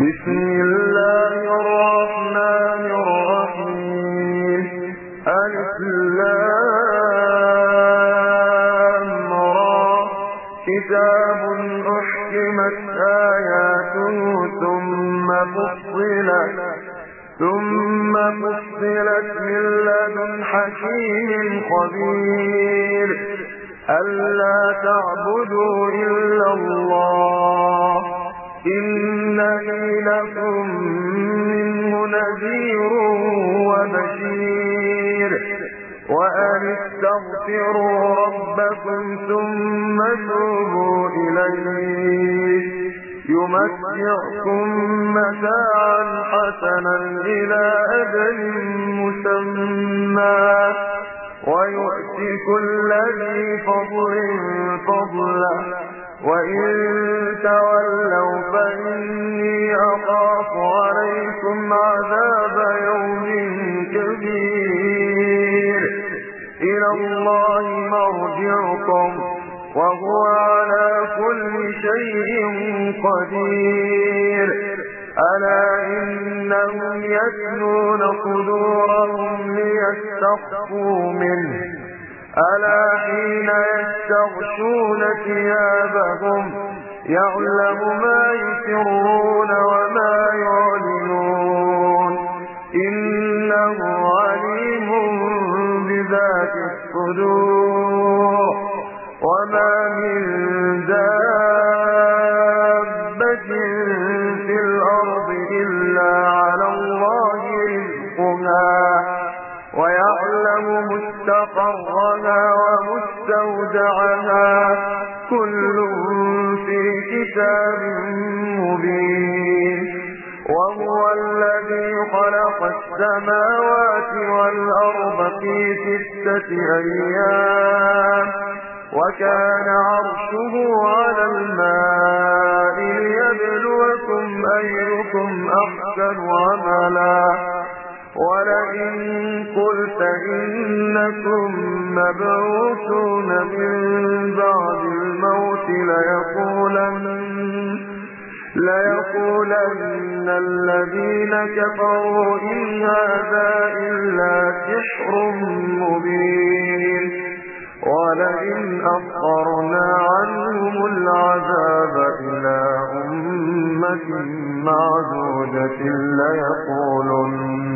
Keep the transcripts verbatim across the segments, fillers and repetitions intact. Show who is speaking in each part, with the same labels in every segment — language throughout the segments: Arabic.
Speaker 1: بسم الله الرحمن الرحيم ألف لام را كتاب أحكمت آياته ثم فصلت ثم فصلت من لدن حكيم خبير ألا تعبدوا إلا الله إنني لكم منه نذير وبشير وأن استغفروا ربكم ثم توبوا إليه يمتعكم متاعا حسنا إلى أجل مسمى ويؤتي كل ذي فضل فضله وإن تولوا فإني أخاف عليكم عذاب يوم كبير إلى الله مرجعكم وهو على كل شيء قدير ألا إنهم يثنون صدورهم ليستخفوا منه ألا حين يستغشون ثيابهم يعلم ما يسرون وما يعلنون إنه عليم بذات الصدور وما من دابة في الأرض إلا على الله رزقها ويعلم مستقرها ومستودعها كل في كتاب مبين وهو الذي خلق السماوات والأرض في ستة أيام وكان عرشه على الماء ليبلوكم أيكم أحسن عملا ولئن قلت إنكم مبعوثون من بعد الموت ليقولن, ليقولن الذين كفروا إن هذا إلا سحر مبين ولئن أخرنا عنهم العذاب إلى أمة معدودة ليقولن,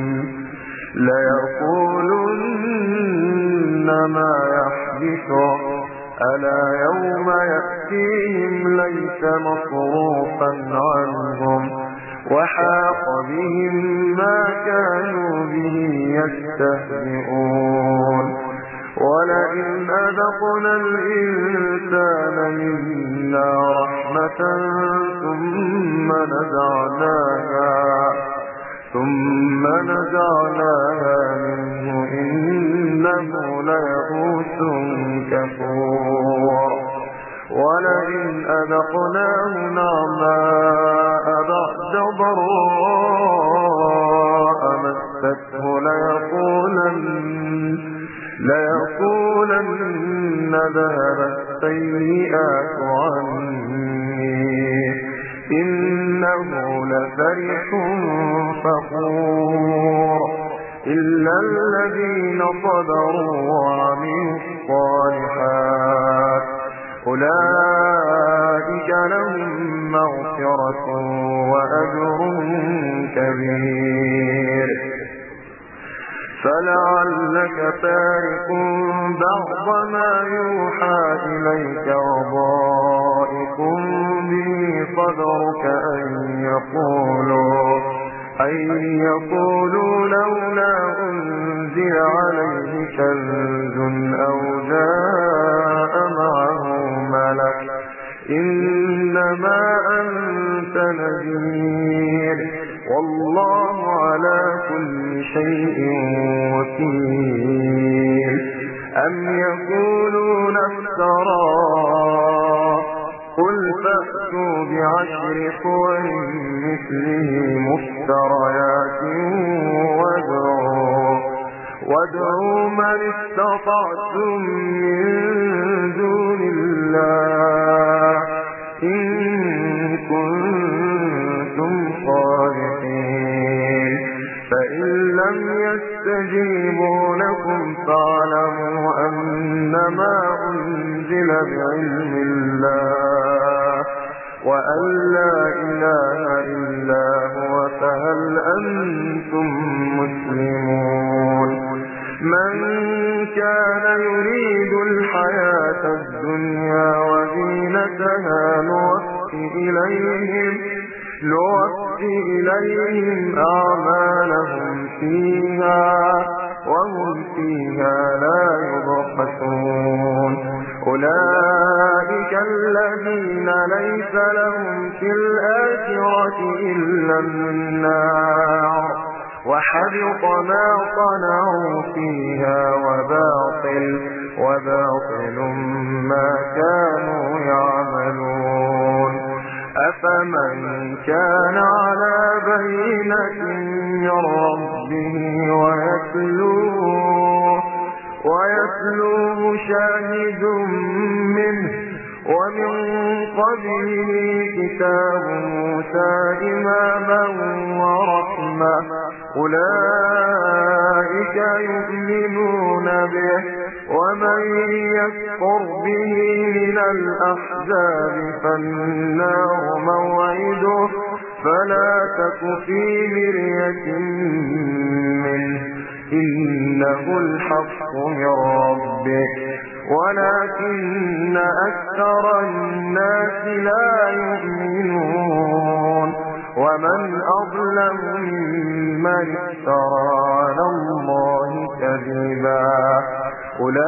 Speaker 1: ليقولن ما يحدثه ألا يوم يأتيهم ليس مصروفا عنهم وحاق بهم ما كانوا به يستهزئون ولئن أذقنا الإنسان منا رحمة ثم نزعناها ثم نزعناها منه إنه ليئوس كفور ولئن أذقناه نعماء بعد ضراء مسته ليقولن ليقولن ذهب السيئات عني إنه لفرح فخور إلا الذين صبروا وعملوا الصالحات أولئك لهم مغفرة وأجر كبير فلعلك تارك بعض ما يوحى إليك وضائق به صدرك أن يقولوا, أن يقولوا لولا أنزل عليه كنز أو جاء معه ملك إنما أنت نذير والله على كل شيء وكيل أم يقولون افتراه قل فأتوا بعشر صور مثله مفتريات وادعوا وادعوا من استطعتم من دون الله إن كنتم صادقين يستجيبوا لكم فاعلموا أنما أنزل بعلم الله وأن لا إله إلا هو فهل أنتم مسلمون من كان يريد الحياة الدنيا وزينتها نوفي إليهم نوفي إليهم أعمالهم فيها وهم فيها لا يبخسون أولئك الذين ليس لهم في الآخرة إلا النار وحبط ما صنعوا فيها وباطل وباطل ما كانوا يعملون أفمن كان على بينة من ربه ويتلوه ويتلوه شاهد منه ومن قبله كتاب موسى إماما ورحمة أولئك يؤمنون به ومن يكفر به من الأحزاب فالنار موعده فلا تك في مرية منه إنه الحق من ربك ولكن أكثر الناس لا يؤمنون ومن أظلم ممن افترى على الله كذبا أولئك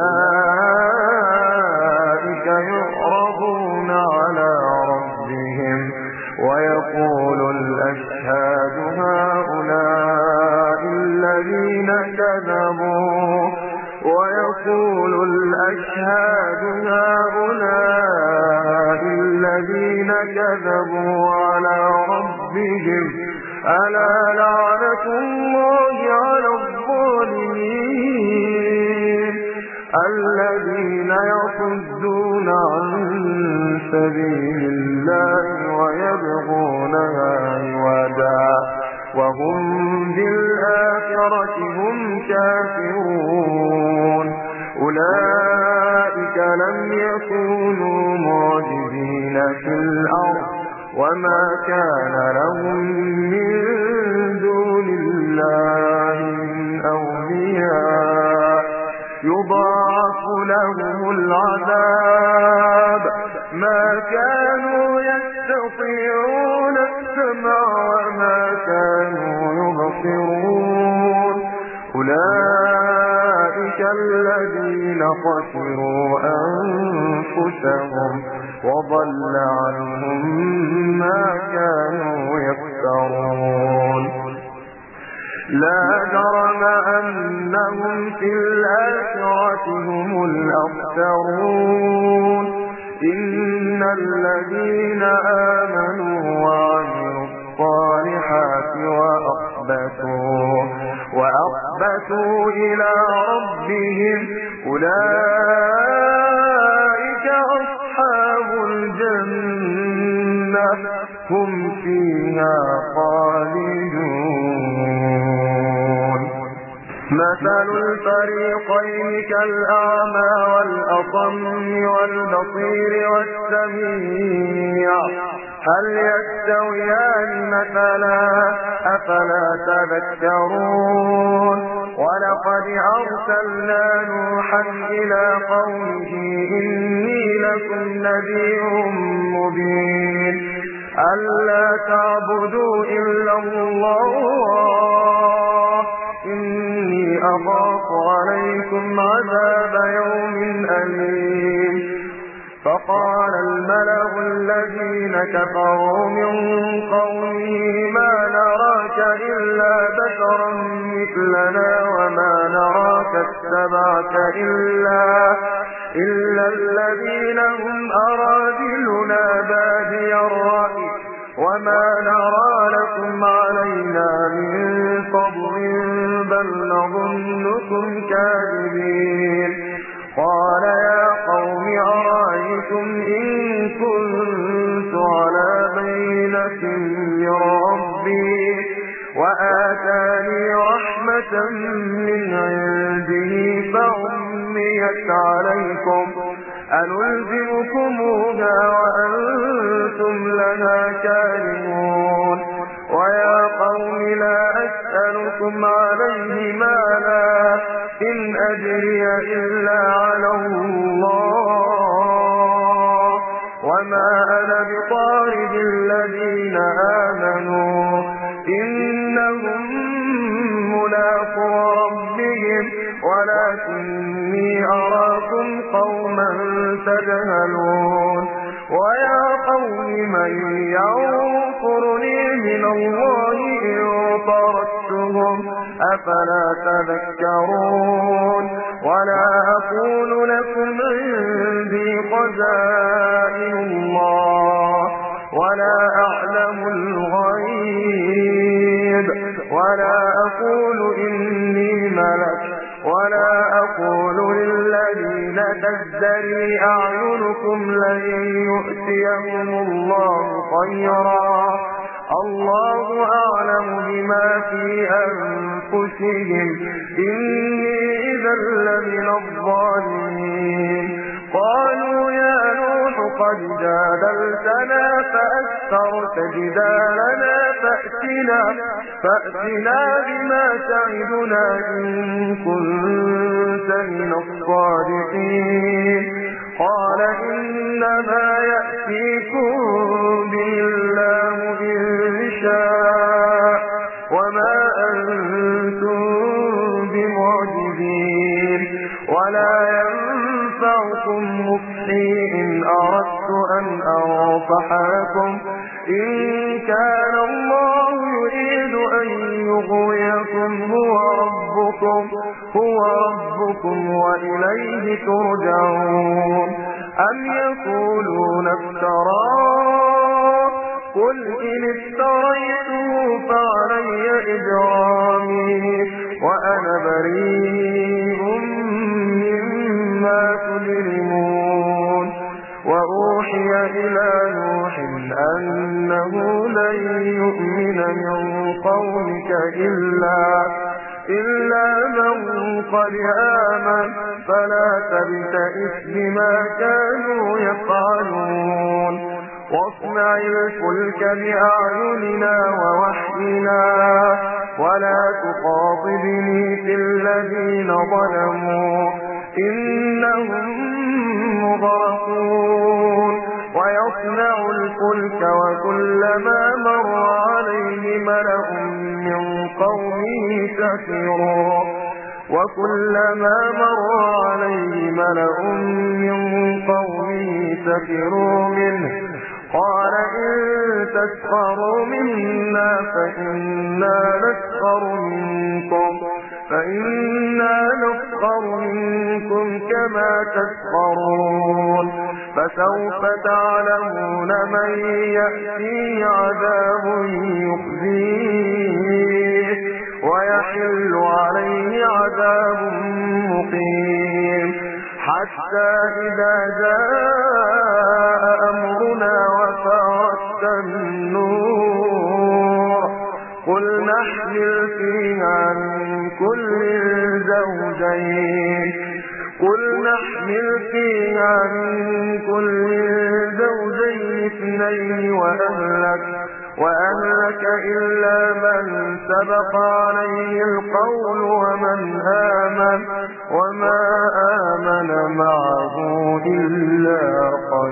Speaker 1: يعرضون على ربهم ويقول الأشهاد هؤلاء الذين كذبوا ويقول الأشهاد هؤلاء الذين كذبوا على ربهم ألا لعنة الله على الظالمين الذين يصدون عن سبيل الله ويبغونها عوجا وهم بالآخرة هم كافرون أولئك لم يكونوا معجزين في الأرض وما كان لهم من دون الله من أولياء يضاعف لهم العذاب ما كانوا يستطيعون السمع وما كانوا يبصرون أولئك الذين خسروا أنفسهم وضل عنهم ما كانوا يفترون لا جرم أنهم في الآخرة هم الأخسرون إن الذين آمنوا وعملوا الصالحات وأخبتوا وأخبتوا إلى ربهم أولئك أصحاب الجنة هم فيها خالدون مثل الفريقين كالأعمى والأصم والبصير والسميع هل يستويان مثلا أفلا تذكرون ولقد أرسلنا نوحا إلى قومه إني لكم نذير مبين ألا تعبدوا إلا الله إني أخاف عليكم عذاب يوم أليم فقال الملأ الذين كفروا من قومه ما نراك إلا بشرا مثلنا وما نراك اتبعك إلا إلا الذين هم أراذلنا بادي الرأي وما نرى لكم علينا من فضل بل نظنكم كاذبين قال يا قوم أرأيتم إن كنت على بينة من ربي وآتاني رحمة رحمة من عنده فعميت عليكم أنلزمكموها وأنتم لها كارهون ويا قوم لا أسألكم عليه مالا إن أجري إلا على الله وما أنا بطارد الذين آمنوا إنهم ملاقو ربهم ولكني أراكم قوما تجهلون ويا قوم من ينصرني من الله إن طردتهم أفلا تذكرون ولا أقول لكم عندي خزائن الله ولا أعلم الغيب ولا أقول إني ملك ولا أقول للذين تزدري أعينكم لن يؤتيهم الله خيرا الله أعلم بما في أنفسهم إني إذا لمن الظالمين قالوا يا نوح قد جادلتنا فأكثرت جدالنا فأتنا, فأتنا بما تعدنا إن كنت من الصادقين قال إنما يأتيكم به الله إن شاء وما أنتم بمعجزين ولا ينفعكم نصحي إن أردت أن أنصح لكم إن كان الله يريد أن يغويكم هو ربكم هو ربكم وإليه ترجعون أم يقولون افتراه قل إن افتريته فعلي إجرامي وأنا بريء مما تجرمون وأوحي إلى نوح أنه لن يؤمن من قومك إلا إلا من قد آمن فلا تبتئس بما كانوا يفعلون واصنع الفلك بأعيننا ووحينا ولا تخاطبني في الذين ظلموا إنهم مغرقون ويصنع الفلك وكلما مر عليه ملأ من قومه سخروا وكلما مر عليه ملأ من قومه سخروا منه قال إن تسخروا منا فإنا نسخر منكم فإنا نسخر منكم كما تسخرون فسوف تعلمون من يأتي عذاب يخزيه ويحل عليه عذاب مقيم حتى إذا جاء أمرنا وفارت النور قل نحمل فيها من كل زوجين قل نحمل فيها من كل زوجين اثنين وأهلك وأهلك إلا من سبق عليه القول ومن آمن وما آمن معه إلا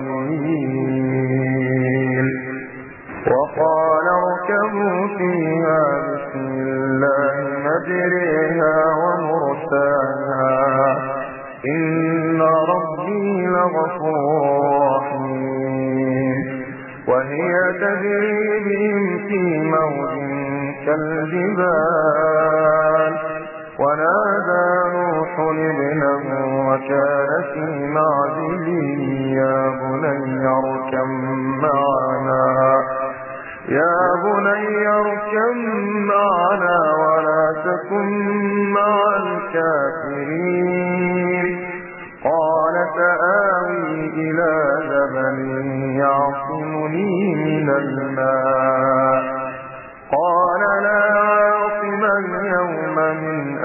Speaker 1: قليل وقال اركبوا فيها بسم الله مجريها ومرساها إن ربي لغفور رحيم وهي تجري بهم في موج كالجبال ونادى نوح ابنه وكان في معزل يا بني اركب معنا يا بني اركب معنا ولا تكن مع الكافرين قال سآوي إلى جبل يعصمني من الماء قال لا عاصم اليوم من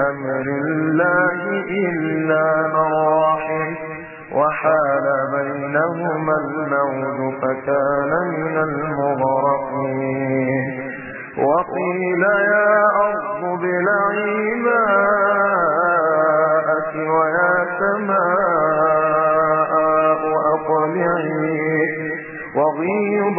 Speaker 1: لله إلا من رحم وحال بينهما الموج فكان من المغرقين وقيل يا أرض ابلعي ماءك ويا سماء أقلعي وغيض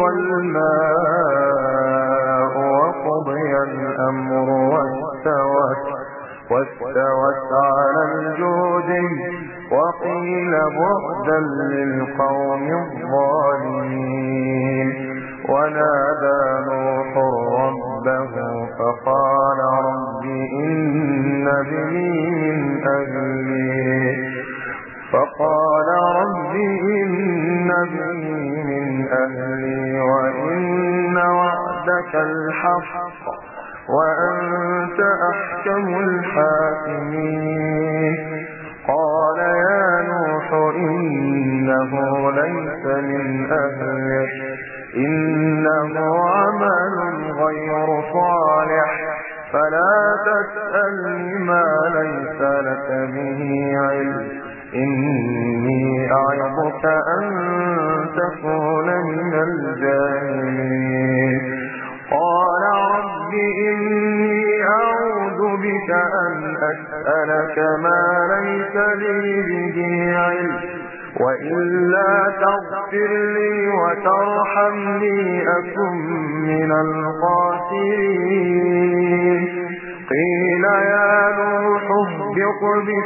Speaker 1: الماء وقضي الأمر واستوت واستوت على الجود وقيل بعدا للقوم الظالمين ونادى نوح ربه فقال رب إن ابني من أهلي فقال رب إن ابني من أهلي وإن وعدك الحق وأنت أحكم الحاكمين قال يا نوح إنه ليس من أهلك إنه عمل غير صالح فلا تسألني ما ليس لك به علم إني أعظك أن تكون من الجاهلين قال رب إني أعوذ بك أن أسألك ما ليس لي به علم وإلا تغفر لي وترحمني أكن من الخاسرين قيل يا نوح اهبط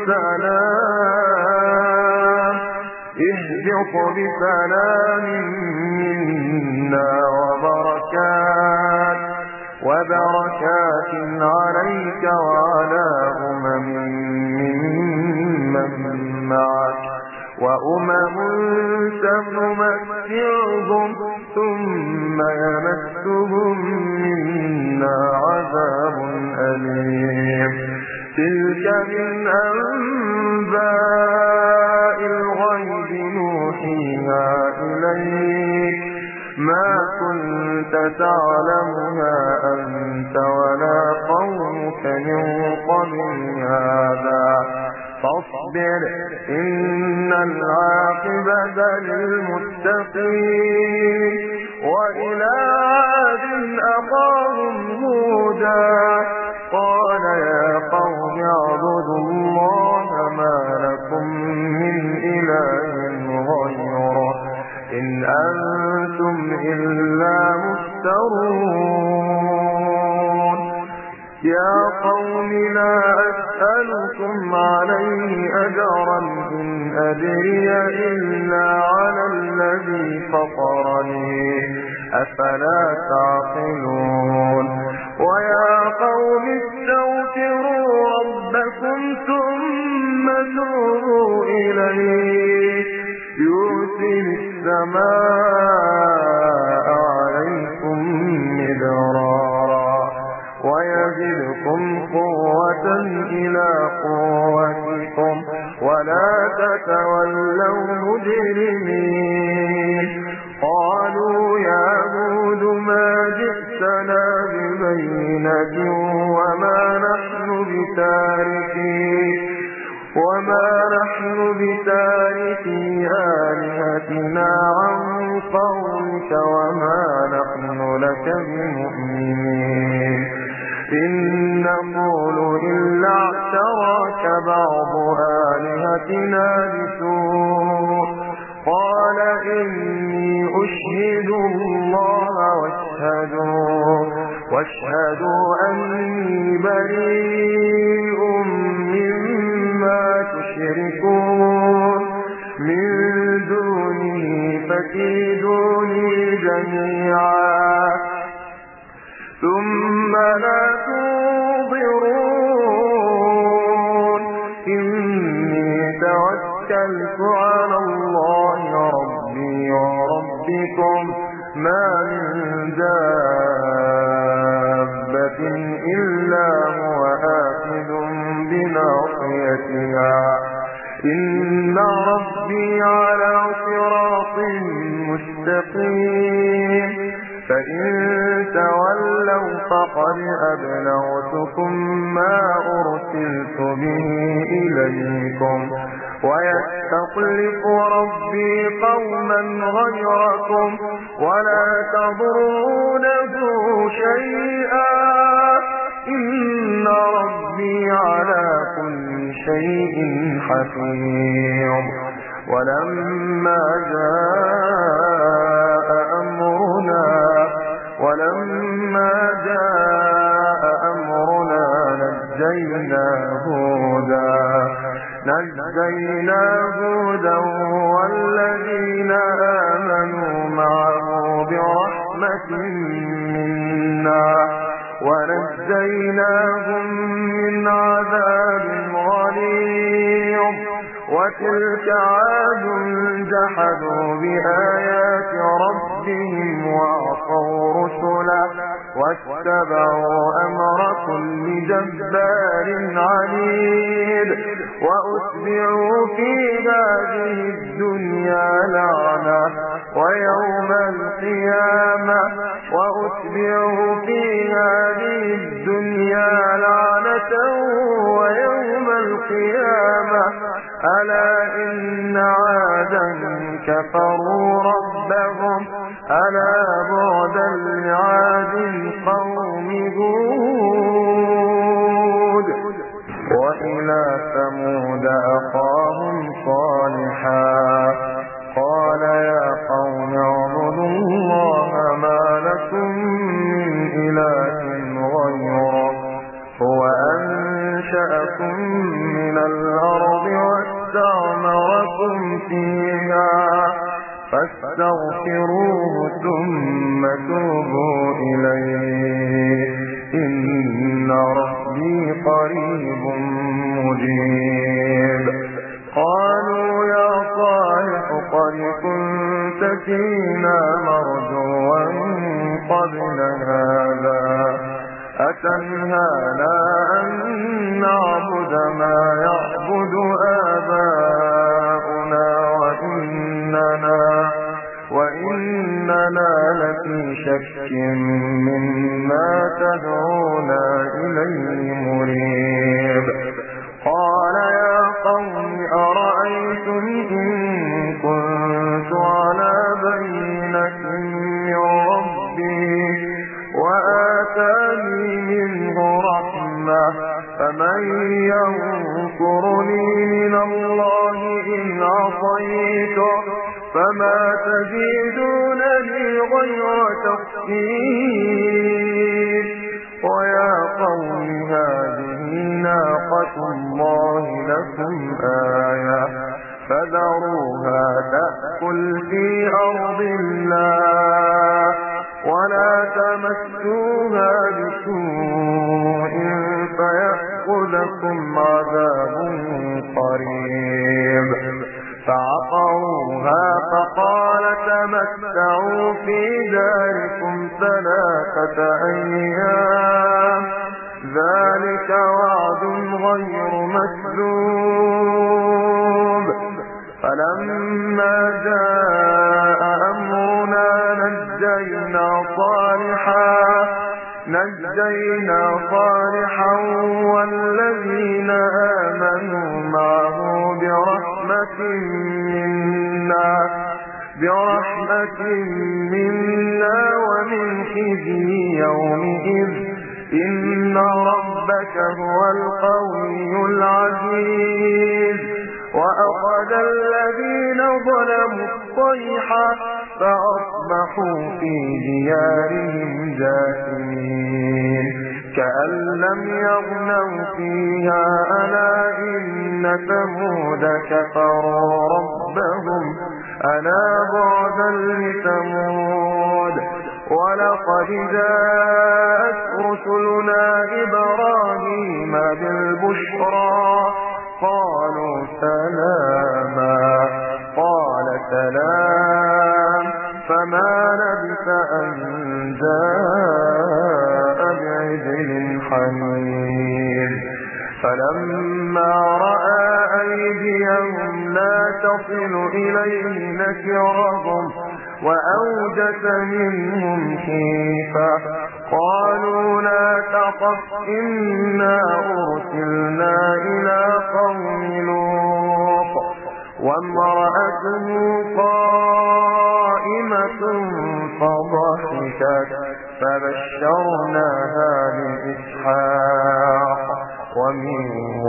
Speaker 1: بسلام اهبط بسلام منا وبركات وبركات عليك وعلى أمم ممن معك وأمم سنمتعهم ثم يمسهم منا عذاب أليم تلك من أنباء الغيب نوحيها إليك ما كنت تعلمها أنت ولا قومك من قبل هذا فاصبر إن العاقبة للمتقين وإلى عاد أخاهم هودا قال يا قوم اعبدوا الله ما لكم من إله غيره إن أنتم إلا مفترون يا قوم لا أسألكم عليه أجرا إن أدري إلا على الذي فطرني أفلا تعقلون ويا قوم استغفروا ربكم ثم توبوا إليه يرسل السماء عليكم مدرارا ويزدكم قوة إلى قوتكم ولا تتولوا مجرمين قالوا يا هود ما جئتنا ببينة وما نحن بتاركي وما نحن بتاركي آلهتنا عن قولك وما نحن لك بمؤمنين إن نقول إلا اعتراك بعض آلهتنا بسوء قال إني أشهد الله واشهدوا واشهدوا أني بريء مما تشركون من دونه فكيدوني جميعا ثم لا تنظرون إني توكلت على الله ربي وربكم ما من دابة إلا هو آخذ بناصيتها إن ربي على صراط مستقيم فإن تولوا فقد وقد أبلغتكم ما أرسلت به إليكم ويستخلف ربي قوما غيركم ولا تضرونه شيئا إن ربي على كل شيء حفيظ. ولما جاء أمرنا ولما جاء أمرنا نجينا هودا نجينا هودا والذين آمنوا معه برحمة منا ونجيناهم من عذاب غليظ. وتلك عاد جحدوا بآيات ربهم وعصوا رسله واتبعوا أمر كل جبار عنيد. وأتبعوا في هذه الدنيا لعنة ويوم القيامة وأتبعوا في هذه الدنيا لعنة ويوم القيامة ألا إن عادا كفروا ربهم ألا بعدا لعاد قوم هود. وإلى ثمود أخاهم صالحا قال يا قوم اعبدوا الله ما لكم من إله غيره هو أنشأكم من الأرض واستعمركم فيها فاستغفروه ثم توبوا إليه إن ربي قريب مجيب. قالوا يا صالح قد كنت فينا مرجوا قبل هذا أتنهانا أن نعبد ما يعبد آباؤنا وإننا, وإننا لفي شك مما تدعونا إليه مريب. قال يا قوم أرأيتم إن كنت على بينة من ربي وآتاني منه رحمة فمن ينصرني من الله إن عصيته فما تزيدونني غير تخسير. ويا قوم هذه ناقة الله لكم آية فذروها تأكل في أرض الله ولا تمسوها بسوء فيأخذكم عذاب قريب. فعقروها فقال تمتعوا في داركم ثلاثة أيام ذلك وعد غير مكذوب. فلما جاء أمرنا نجينا صالحا نجينا صالحا والذين آمنوا معه برحمة منا برحمة منا ومن خزي يومئذ إن ربك هو القوي العزيز. وأخذ الذين ظلموا الصيحة فأصبحوا في ديارهم جاثمين كأن لم يغنوا فيها ألا إن ثمود كفروا ربهم ألا بعدا لثمود. ولقد جاءت رسلنا إبراهيم بالبشرى قالوا سلاما قال سلام فما لبث أن جاء بعجل حنيذ. فلما رأى أيديهم لا تصل إليه نكرهم وأوجس منهم خيفة قالوا لا تخف إنا أرسلنا إلى قوم لوط وامرأته قائمة فضحكت فبشرناها بإسحاق ومن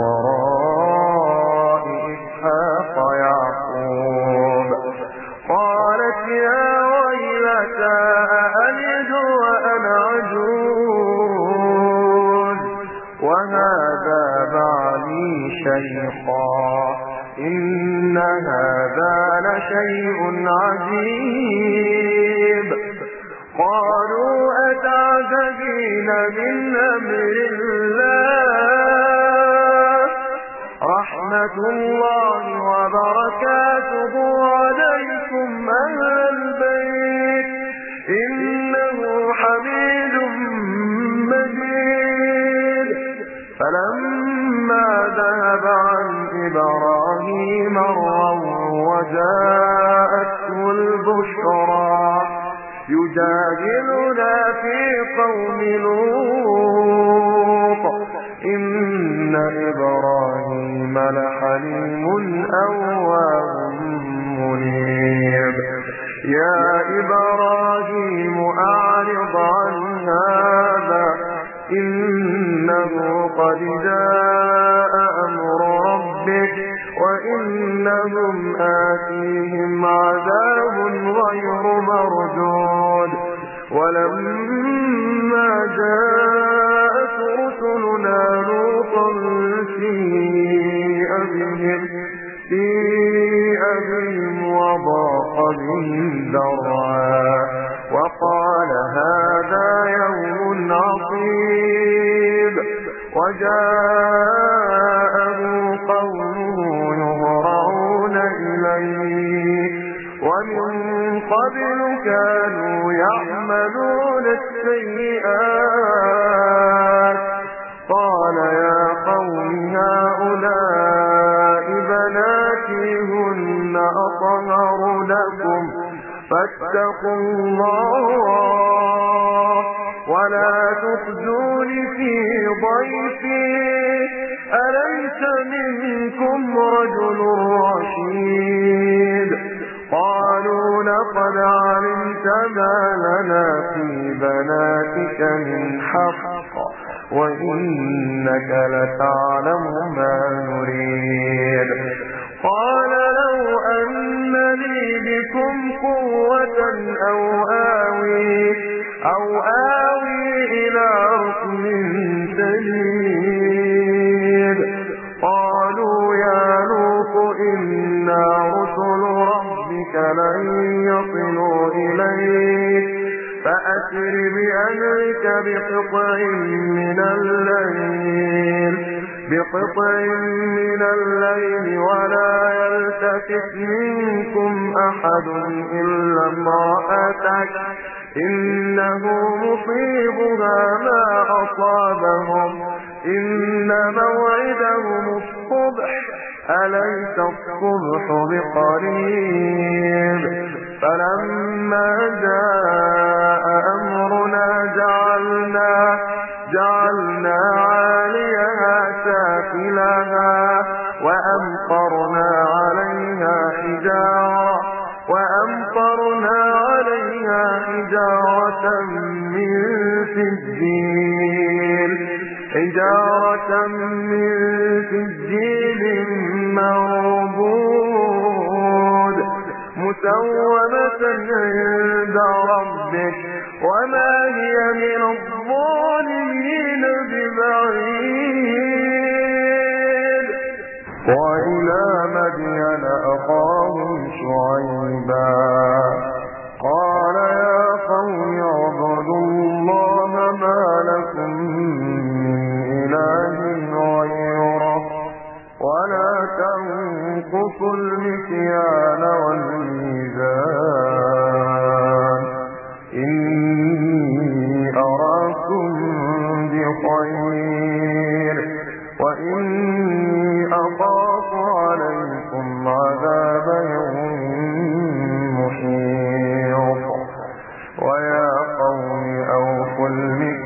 Speaker 1: وراء إسحاق يعقوب قالت يا ويلتى أألد وأنا عجوز وهذا بعلي شيخا إن هذا لشيء عجيب قالوا أتعجبين من أمر الله رحمة الله وبركاته عليكم أهل البيت إنه حميد مجيد فلما ذهب عن إبراهيم الروع وجاءته البشرى يجادلنا في قوم لوط إن إبراهيم لحليم أواه منيب يا إبراهيم أعرض عن هذا إنه قد جاء أمر ربك وإنهم آتيهم عذاب غير مردود ولما جاءت رسلنا لوطا سيء بهم سيء بهم وضاق بهم ذرعا وقال هذا يوم عصيب وجاءه قومه يهرعون إليه ومن قبل كانوا يعملون السيئات قال يا قوم هؤلاء بناتي هن أطهر لكم فاتقوا الله ولا تخزون في ضيفي أليس منكم رجل رشيد قالوا لقد علمت ما لنا في بناتك من حق وإنك لتعلم ما نريد قال لو أن لي بكم قوة أو آوي أو آوي إلى ركن شديد قالوا يا لوط إنا رسل ربك لن يصلوا إليك فأسر بأهلك بقطع من الليل بقطع من الليل ولا يلتفت منكم أحد إلا امرأتك إنه مصيبها ما أصابهم إن موعدهم الصبح أليس الصبح بقريب فلما جاء أمرنا جعلنا جعلنا عاليها سافلها وأمطرنا عليها حجارة وأمطرنا عليها حجارة من سجيل حجارة من سجيل منضود مسومة عند ربك وما هي من الظالمين ببعيد وإلى مدين أخاهم شعيبا قال يا قوم اعبدوا الله ما لكم من إله غيره ولا تنقصوا المكيال والميزان إني أراكم بخير وإني أخاف عليكم عذاب يوم محيط ويا قوم أوفوا المكيال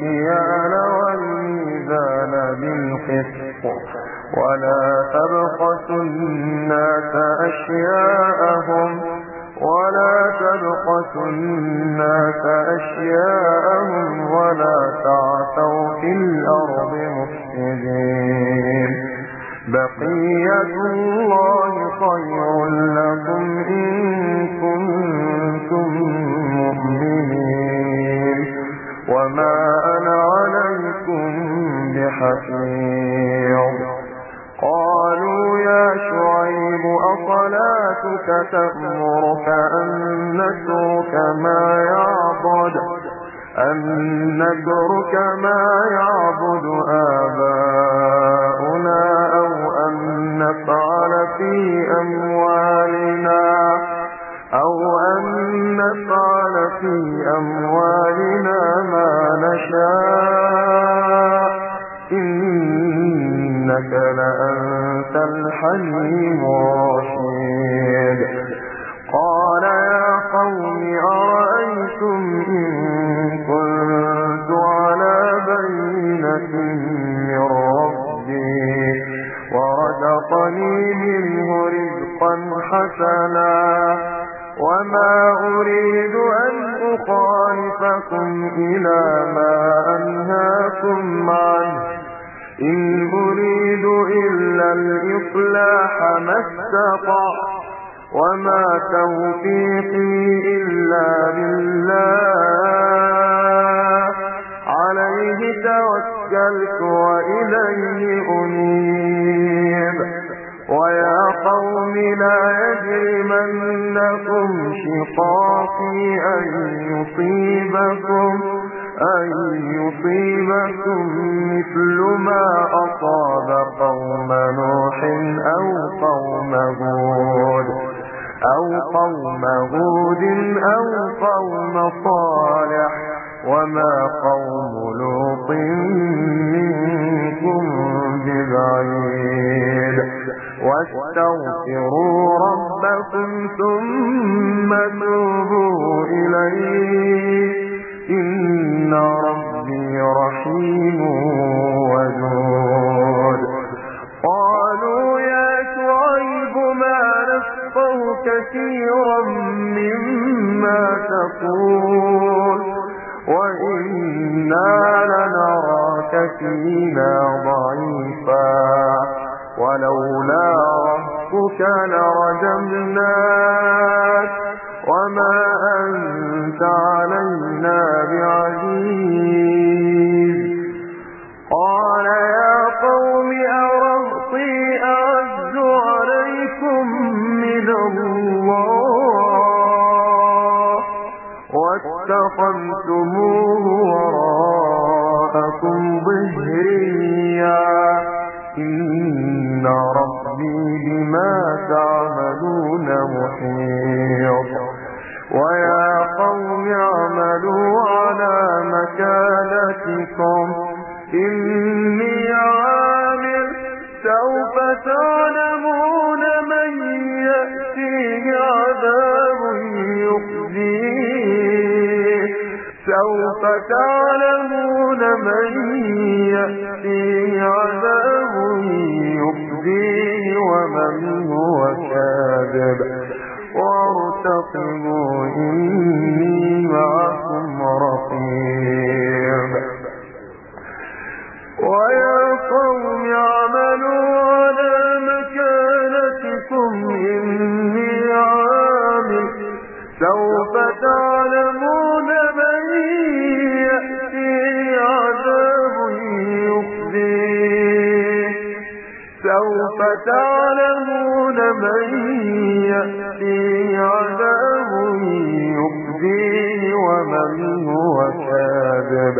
Speaker 1: ولا تبخسوا الناس أشياءهم ولا تبخسوا الناس أشياءهم ولا تعثوا في الأرض مفسدين. بقية الله خير لكم إن كنتم مؤمنين وما أنا عليكم بحفيظ. قالوا يا شعيب أصلاتك تأمرك أن نترك ما يعبد أن نترك ما يعبد آباؤنا أو أن نفعل في أموالنا أو أن نفعل في أموالنا ما نشاء إنك لأنت الحليم الرشيد. قال يا قوم أرأيتم إن كنت على بينة من ربي ورزقني منه رزقا حسنا وما أريد أن أخالفكم إلى ما أنهاكم عنه إن أريد إلا الإصلاح ما استطعت وما توفيقي إلا بالله عليه توكلت وإليه أنيب. ويا قوم لا يجرمنكم شقاقي أن يصيبكم أن يصيبكم مثل ما أصاب قوم نوح أو قوم هود أو قوم هود أو قوم صالح وما قوم لوط منكم ببعيد. واستغفروا ربكم ثم توبوا إليه إن ربي رحيم ودود. قالوا يا شعيب ما نفقه كثيرا مما تقول وإنا لنراك فينا ضعيفا ولولا ربك لرجمناك وما أنت علينا بعزيز. قال يا قوم أرهطي أعز عليكم من الله واتخذتموه وراءكم ظهريا إن ربي بما تعملون محيط. ويا قوم اعملوا على مكانتكم إني عامل سوف تعلمون من يأتيه عذاب يخزيه سوف تعلمون من يأتيه عذاب يخزيه ومن هو كاذب وارتقبوا إني معكم رقيب. ويا قوم اعملوا على مكانتكم إني عامل سوف تعلمون من يأتيه عذاب يخزيه سوف تعلمون من يأتيه عذاب يخزيه ومن هو كاذب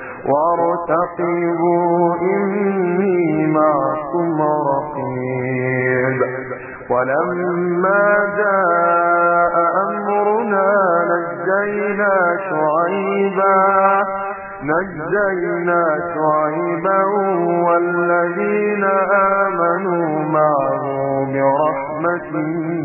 Speaker 1: وارتقبوا إني معكم رقيب. ولما جاء أمرنا نجينا شعيبا نجينا شعيبا والذين آمنوا معه برحمة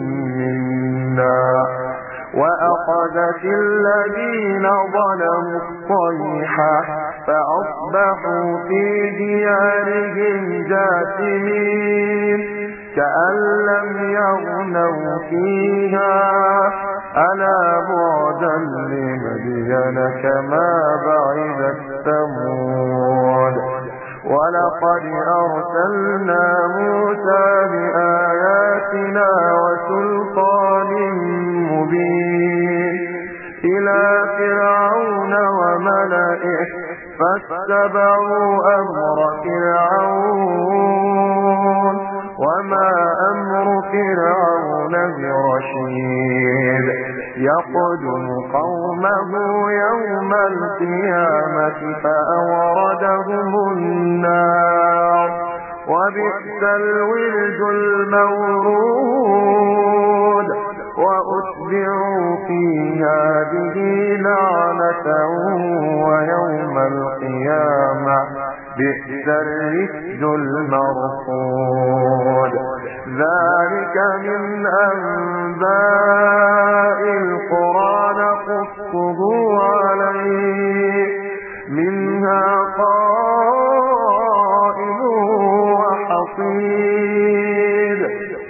Speaker 1: منا وأخذت الذين ظلموا الصيحة فأصبحوا فأصبحوا في ديارهم جاثمين كأن لم يغنوا فيها ألا بعدا لمدين كما بعدت ثمود ولقد أرسلنا موسى بآياتنا وسلطان مبين إلى فرعون وملئه فاتبعوا أمر فرعون وما أمر فرعون برشيد يقدم قومه يوم القيامة فأوردهم النار وبئس الورد المورود وأتبعوا في هذه لعنة ويوم القيامة بئس الرفد المرفود ذلك من أنباء القرى نقصه عليك منها قائم وحصيد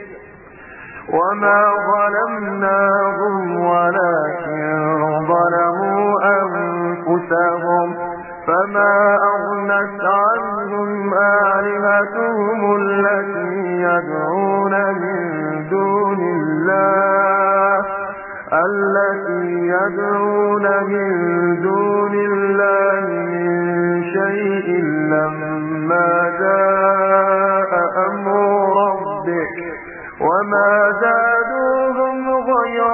Speaker 1: وما ظلمناهم ولكن ظلموا أنفسهم فما أغنت عنهم آلهتهم التي يدعون من دون الله التي يدعون من دون الله من شيء لما جاء أمر ربك وما زادوهم غير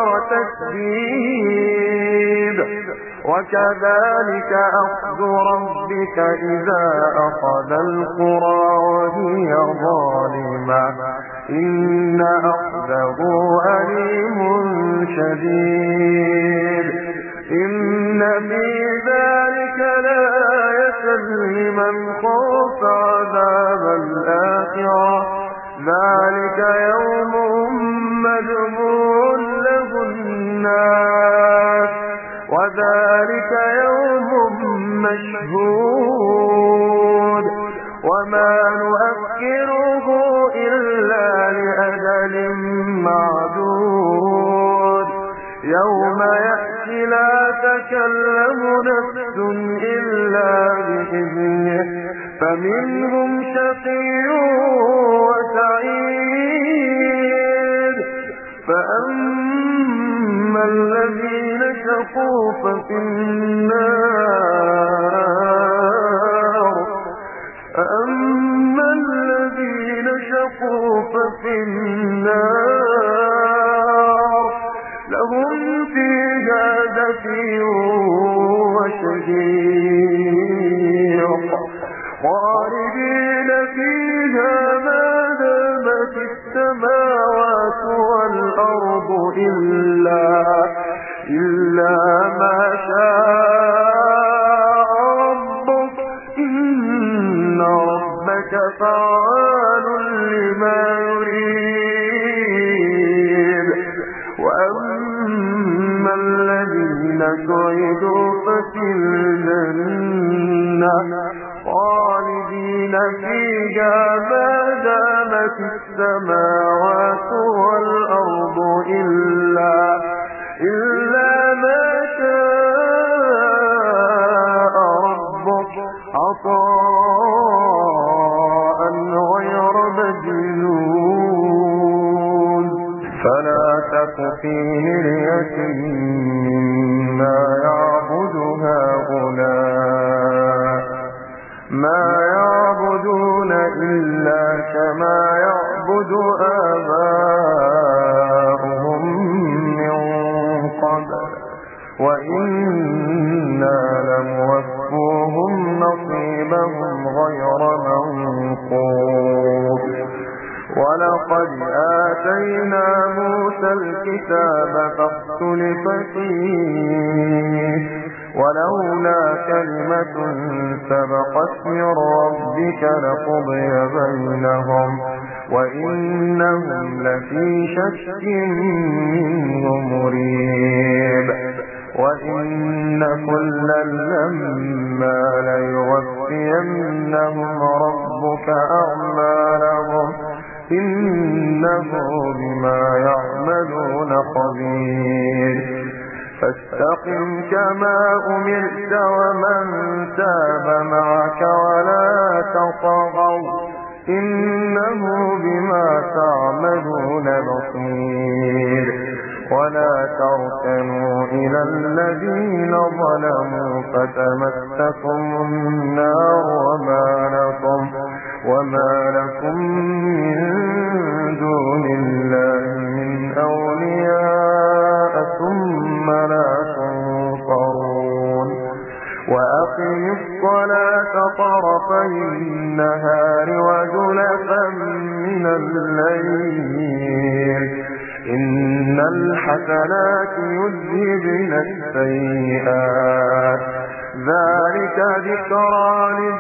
Speaker 1: تكذيب وكذلك أخذ ربك إذا أخذ القرى وهي ظالمة إن أخذه أليم شديد إن في ذلك لآية لمن خاف عذاب الآخرة ذلك يوم مجموع له الناس وذلك يوم مشهود وما نؤخره إلا لأجل معدود يوم يأتي لا تكلم نفس إلا بإذنه فمنهم شقي وسعيد فأما الذين شقوا ففي النار فأما الذين شقوا ففي النار لهم فيها زفير وشهيق خالدين فيها ما دامت السماوات والأرض إلا إلا ما شاء ربك إن ربك فعال لما يريد وأما الذين سعدوا ففي الجنة خالدين فيها ما دامت السماوات والأرض إلا إلا ما شاء ربك عطاء غير مجنون فلا تك في مرية مما يعبد هؤلاء ما يعبدون إلا كما يعبد آباؤهم من قبل وإنا لموفوهم نصيبهم غير منقوص ولقد آتينا موسى الكتاب فاختلف فيه ولولا كلمة سبقت من ربك لقضي بينهم وإنهم لفي شك منه مريب وإن كلا لما ليوفينهم ربك أعمالهم إنه بما يعملون خبير فاستقم كما أمرت ومن تاب معك ولا تطغوا إنه بما تعملون بصير ولا تركنوا إلى الذين ظلموا فتمسكم النار وما لكم, وما لكم من دون الله من أولياء ثم لا تنصرون وأقم الصلاة طرفي النهار وزلفا من الليل إن الحسنات يذهبن السيئات ذلك ذكرى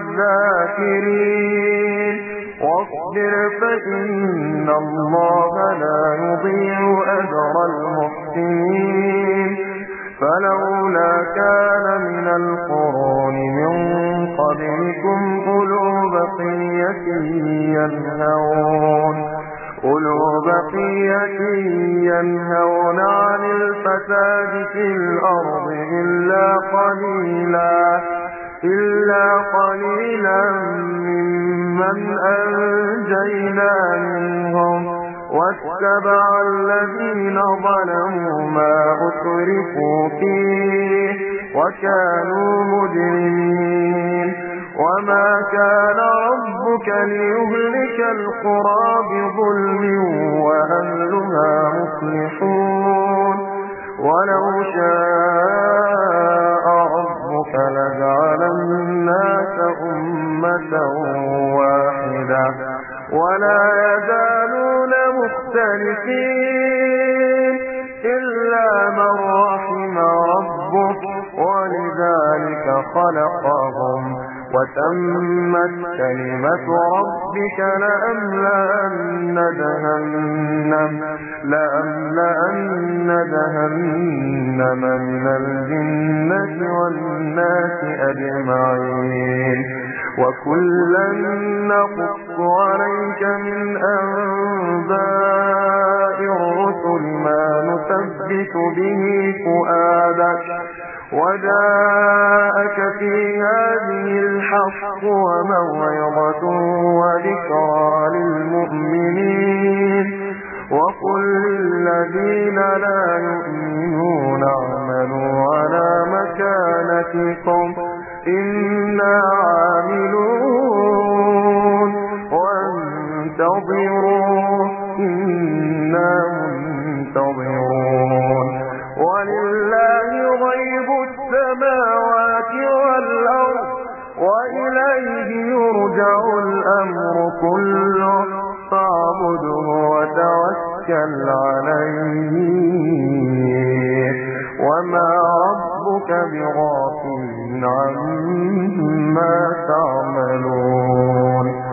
Speaker 1: للذاكرين واصبر فإن الله لا يضيع أجر المحسنين فلولا كان من القرون من قبلكم أولو بقية ينهون أولو بقية ينهون عن الفساد في الأرض إلا قليلا إلا قليلا ممن أنجينا منهم واتبع الذين ظلموا ما أترفوا فيه وكانوا مجرمين وما كان ربك ليهلك القرى بظلم وأهلها مصلحون ولو شاء ربك لجعل الناس أمة واحدة ولا يزالون مختلفين إلا من رحم ربك ولذلك خلقهم وتمت كلمة ربك لأملأن جهنم لأملأن جهنم من الجنة والناس أجمعين وكلا نقص عليك من أنباء الرسل ما نثبت به فؤادك وجاءك في هذه الحق وموعظة وذكرى للمؤمنين وقل للذين لا يؤمنون اعملوا على مكانتكم إنا عاملون وانتظروا إنا منتظرون ولله غيب السماوات والأرض وإليه يرجع الأمر كله فاعبده وتوكل عليه وما ربك بغافل عما تعملون